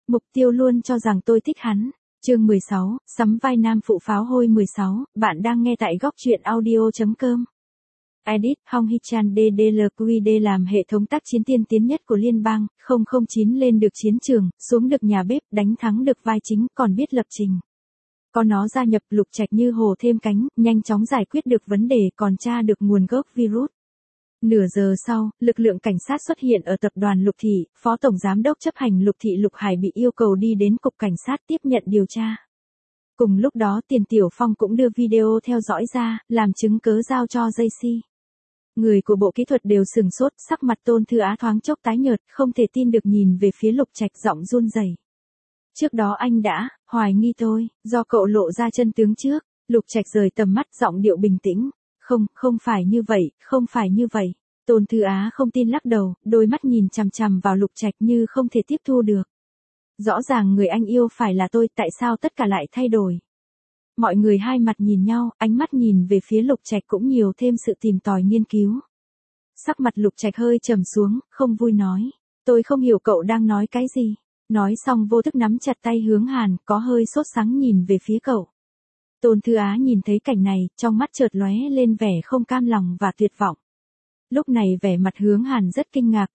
Mục Tiêu luôn cho rằng tôi thích hắn. Chương 16, sắm vai nam phụ pháo hôi 16, bạn đang nghe tại góc truyện audio.com. Edit, Hong Hee-chan DDLQD làm hệ thống tác chiến tiên tiến nhất của liên bang, 009 lên được chiến trường, xuống được nhà bếp, đánh thắng được vai chính, còn biết lập trình. Có nó gia nhập, Lục Trạch như hổ thêm cánh, nhanh chóng giải quyết được vấn đề, còn tra được nguồn gốc virus. Nửa giờ sau, lực lượng cảnh sát xuất hiện ở tập đoàn Lục Thị, Phó Tổng Giám đốc chấp hành Lục Thị Lục Hải bị yêu cầu đi đến cục cảnh sát tiếp nhận điều tra. Cùng lúc đó Tiền Tiểu Phong cũng đưa video theo dõi ra, làm chứng cớ giao cho JC. Người của bộ kỹ thuật đều sừng sốt, sắc mặt Tôn Thư Á thoáng chốc tái nhợt, không thể tin được nhìn về phía Lục Trạch, giọng run rẩy. Trước đó anh đã hoài nghi tôi, do cậu lộ ra chân tướng trước. Lục Trạch rời tầm mắt, giọng điệu bình tĩnh. Không phải như vậy, không phải như vậy. Tôn Thư Á không tin lắc đầu, đôi mắt nhìn chằm chằm vào Lục Trạch như không thể tiếp thu được. Rõ ràng người anh yêu phải là tôi, tại sao tất cả lại thay đổi? Mọi người hai mặt nhìn nhau, ánh mắt nhìn về phía Lục Trạch cũng nhiều thêm sự tìm tòi nghiên cứu. Sắc mặt Lục Trạch hơi trầm xuống, không vui nói. Tôi không hiểu cậu đang nói cái gì. Nói xong vô thức nắm chặt tay Hướng Hàn, có hơi sốt sắng nhìn về phía cậu. Tôn Thư Á nhìn thấy cảnh này, trong mắt chợt lóe lên vẻ không cam lòng và tuyệt vọng. Lúc này vẻ mặt Hướng Hàn rất kinh ngạc,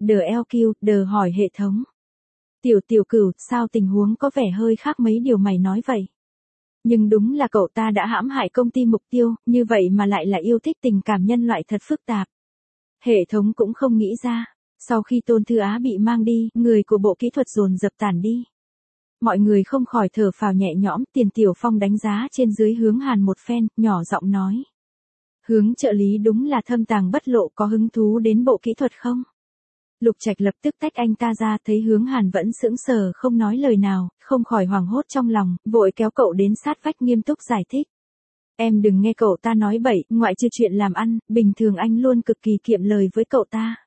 DLQ, hỏi hệ thống. Tiểu Cửu, sao tình huống có vẻ hơi khác mấy điều mày nói vậy? Nhưng đúng là cậu ta đã hãm hại công ty Mục Tiêu, như vậy mà lại là yêu thích tình cảm nhân loại thật phức tạp. Hệ thống cũng không nghĩ ra. Sau khi Tôn Thư Á bị mang đi, người của bộ kỹ thuật dồn dập tản đi. Mọi người không khỏi thở phào nhẹ nhõm, Tiền Tiểu Phong đánh giá trên dưới Hướng Hàn một phen, nhỏ giọng nói. Hướng trợ lý đúng là thâm tàng bất lộ, có hứng thú đến bộ kỹ thuật không? Lục Trạch lập tức tách anh ta ra, thấy Hướng Hàn vẫn sững sờ không nói lời nào, không khỏi hoảng hốt trong lòng, vội kéo cậu đến sát vách nghiêm túc giải thích. Em đừng nghe cậu ta nói bậy, ngoại trừ chuyện làm ăn, bình thường anh luôn cực kỳ kiệm lời với cậu ta.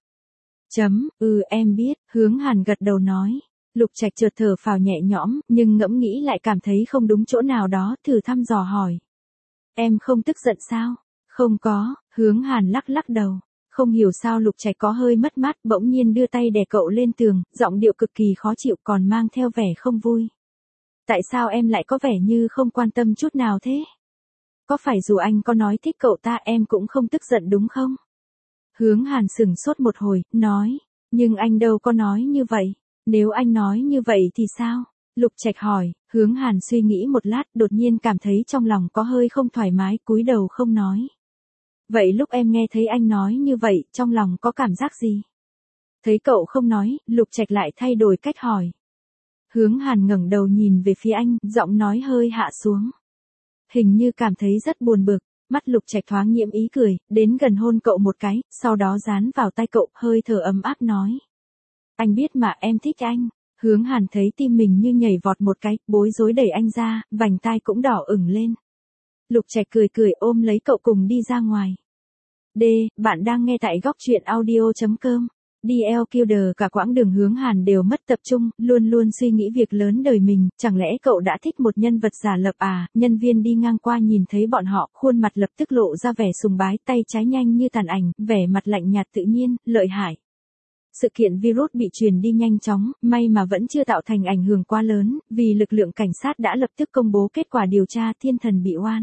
Em biết, Hướng Hàn gật đầu nói. Lục Trạch chợt thở phào nhẹ nhõm, nhưng ngẫm nghĩ lại cảm thấy không đúng chỗ nào đó, thử thăm dò hỏi. Em không tức giận sao? Không có, Hướng Hàn lắc đầu. Không hiểu sao Lục Trạch có hơi mất mát, bỗng nhiên đưa tay đè cậu lên tường, giọng điệu cực kỳ khó chịu còn mang theo vẻ không vui. Tại sao em lại có vẻ như không quan tâm chút nào thế? Có phải dù anh có nói thích cậu ta em cũng không tức giận đúng không? Hướng Hàn sững sốt một hồi, nói. Nhưng anh đâu có nói như vậy. Nếu anh nói như vậy thì sao? Lục Trạch hỏi. Hướng Hàn suy nghĩ một lát, đột nhiên cảm thấy trong lòng có hơi không thoải mái, cúi đầu không nói. Vậy lúc em nghe thấy anh nói như vậy, trong lòng có cảm giác gì? Thấy cậu không nói, Lục Trạch lại thay đổi cách hỏi. Hướng Hàn ngẩng đầu nhìn về phía anh, giọng nói hơi hạ xuống. Hình như cảm thấy rất buồn bực. Mắt Lục Trạch thoáng nhiễm ý cười, đến gần hôn cậu một cái, sau đó dán vào tay cậu, hơi thở ấm áp nói. Anh biết mà, em thích anh. Hướng Hàn thấy tim mình như nhảy vọt một cái, bối rối đẩy anh ra, vành tai cũng đỏ ửng lên. Lục Trạch cười ôm lấy cậu cùng đi ra ngoài. Bạn đang nghe tại góc truyện audio.com. DLQ cả quãng đường Hướng Hàn đều mất tập trung, luôn suy nghĩ việc lớn đời mình, chẳng lẽ cậu đã thích một nhân vật giả lập à? Nhân viên đi ngang qua nhìn thấy bọn họ, khuôn mặt lập tức lộ ra vẻ sùng bái, tay trái nhanh như tàn ảnh, vẻ mặt lạnh nhạt tự nhiên, lợi hại. Sự kiện virus bị truyền đi nhanh chóng, may mà vẫn chưa tạo thành ảnh hưởng quá lớn, vì lực lượng cảnh sát đã lập tức công bố kết quả điều tra, thiên thần bị oan.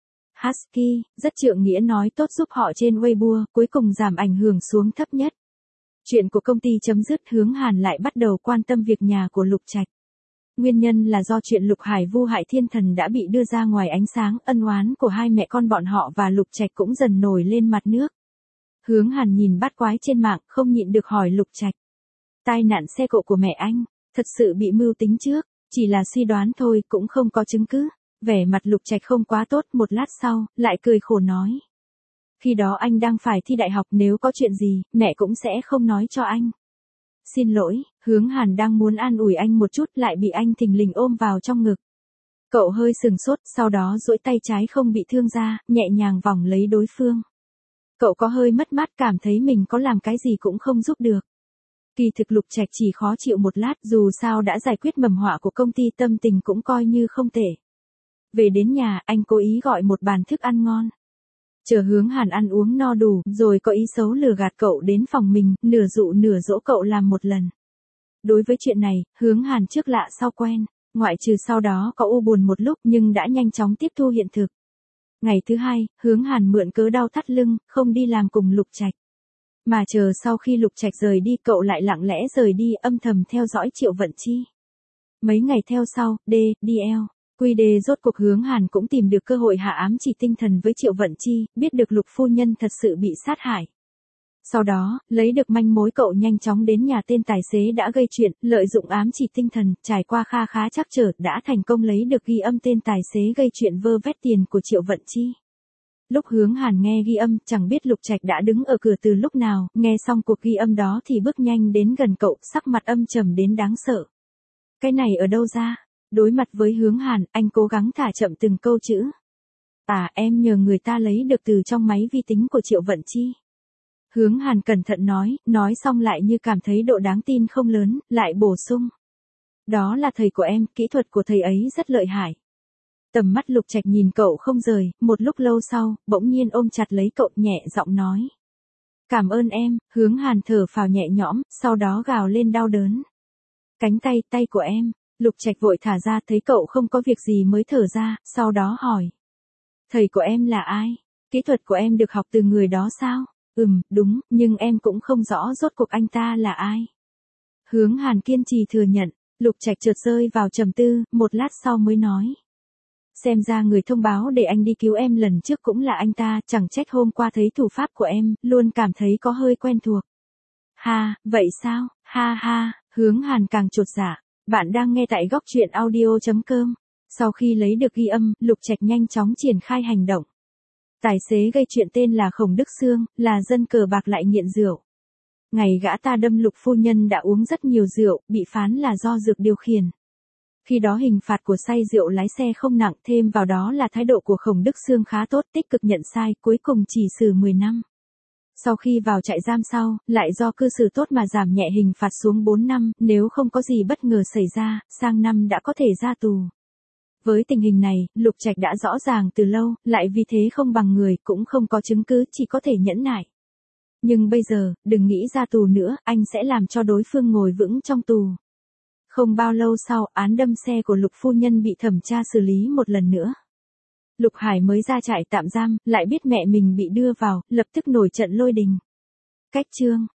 Husky, rất trượng nghĩa nói tốt giúp họ trên Weibo, cuối cùng giảm ảnh hưởng xuống thấp nhất. Chuyện của công ty chấm dứt, Hướng Hàn lại bắt đầu quan tâm việc nhà của Lục Trạch. Nguyên nhân là do chuyện Lục Hải vu hại thiên thần đã bị đưa ra ngoài ánh sáng, ân oán của hai mẹ con bọn họ và Lục Trạch cũng dần nổi lên mặt nước. Hướng Hàn nhìn bát quái trên mạng, không nhịn được hỏi Lục Trạch. Tai nạn xe cộ của mẹ anh, thật sự bị mưu tính trước, chỉ là suy đoán thôi, cũng không có chứng cứ. Vẻ mặt Lục Trạch không quá tốt, một lát sau, lại cười khổ nói. Khi đó anh đang phải thi đại học, nếu có chuyện gì, mẹ cũng sẽ không nói cho anh. Xin lỗi, Hướng Hàn đang muốn an ủi anh một chút, lại bị anh thình lình ôm vào trong ngực. Cậu hơi sừng sốt, sau đó duỗi tay trái không bị thương ra, nhẹ nhàng vòng lấy đối phương. Cậu có hơi mất mát, cảm thấy mình có làm cái gì cũng không giúp được. Kỳ thực Lục Trạch chỉ khó chịu một lát, dù sao đã giải quyết mầm họa của công ty, tâm tình cũng coi như không tệ. Về đến nhà, anh cố ý gọi một bàn thức ăn ngon. Chờ Hướng Hàn ăn uống no đủ, rồi có ý xấu lừa gạt cậu đến phòng mình, nửa dụ nửa dỗ cậu làm một lần. Đối với chuyện này, Hướng Hàn trước lạ sau quen, ngoại trừ sau đó có u buồn một lúc nhưng đã nhanh chóng tiếp thu hiện thực. Ngày thứ hai, Hướng Hàn mượn cớ đau thắt lưng, không đi làm cùng Lục Trạch. Mà chờ sau khi Lục Trạch rời đi cậu lại lặng lẽ rời đi âm thầm theo dõi Triệu Vận Chi. Mấy ngày theo sau, DL, QD rốt cuộc Hướng Hàn cũng tìm được cơ hội hạ ám chỉ tinh thần với Triệu Vận Chi, biết được Lục phu nhân thật sự bị sát hại. Sau đó, lấy được manh mối cậu nhanh chóng đến nhà tên tài xế đã gây chuyện, lợi dụng ám chỉ tinh thần, trải qua kha khá trắc trở, đã thành công lấy được ghi âm tên tài xế gây chuyện vơ vét tiền của Triệu Vận Chi. Lúc Hướng Hàn nghe ghi âm, chẳng biết Lục Trạch đã đứng ở cửa từ lúc nào, nghe xong cuộc ghi âm đó thì bước nhanh đến gần cậu, sắc mặt âm trầm đến đáng sợ. Cái này ở đâu ra? Đối mặt với Hướng Hàn, anh cố gắng thả chậm từng câu chữ. Em nhờ người ta lấy được từ trong máy vi tính của Triệu Vận Chi. Hướng Hàn cẩn thận nói xong lại như cảm thấy độ đáng tin không lớn, lại bổ sung. Đó là thầy của em, kỹ thuật của thầy ấy rất lợi hại. Tầm mắt Lục Trạch nhìn cậu không rời, một lúc lâu sau, bỗng nhiên ôm chặt lấy cậu nhẹ giọng nói. Cảm ơn em, Hướng Hàn thở phào nhẹ nhõm, sau đó gào lên đau đớn. Cánh tay của em, Lục Trạch vội thả ra thấy cậu không có việc gì mới thở ra, sau đó hỏi. Thầy của em là ai? Kỹ thuật của em được học từ người đó sao? Đúng, nhưng em cũng không rõ rốt cuộc anh ta là ai. Hướng Hàn kiên trì thừa nhận, Lục Trạch chợt rơi vào trầm tư, một lát sau mới nói. Xem ra người thông báo để anh đi cứu em lần trước cũng là anh ta, chẳng trách hôm qua thấy thủ pháp của em, luôn cảm thấy có hơi quen thuộc. Ha, vậy sao? Ha, Hướng Hàn càng chột dạ. Bạn đang nghe tại góc truyện audio.com. Sau khi lấy được ghi âm, Lục Trạch nhanh chóng triển khai hành động. Tài xế gây chuyện tên là Khổng Đức Sương, là dân cờ bạc lại nghiện rượu. Ngày gã ta đâm Lục phu nhân đã uống rất nhiều rượu, bị phán là do dược điều khiển. Khi đó hình phạt của say rượu lái xe không nặng, thêm vào đó là thái độ của Khổng Đức Sương khá tốt, tích cực nhận sai, cuối cùng chỉ xử 10 năm. Sau khi vào trại giam sau, lại do cư xử tốt mà giảm nhẹ hình phạt xuống 4 năm, nếu không có gì bất ngờ xảy ra, sang năm đã có thể ra tù. Với tình hình này, Lục Trạch đã rõ ràng từ lâu, lại vì thế không bằng người, cũng không có chứng cứ, chỉ có thể nhẫn nại. Nhưng bây giờ, đừng nghĩ ra tù nữa, anh sẽ làm cho đối phương ngồi vững trong tù. Không bao lâu sau, án đâm xe của Lục phu nhân bị thẩm tra xử lý một lần nữa. Lục Hải mới ra trại tạm giam, lại biết mẹ mình bị đưa vào, lập tức nổi trận lôi đình. Cách chương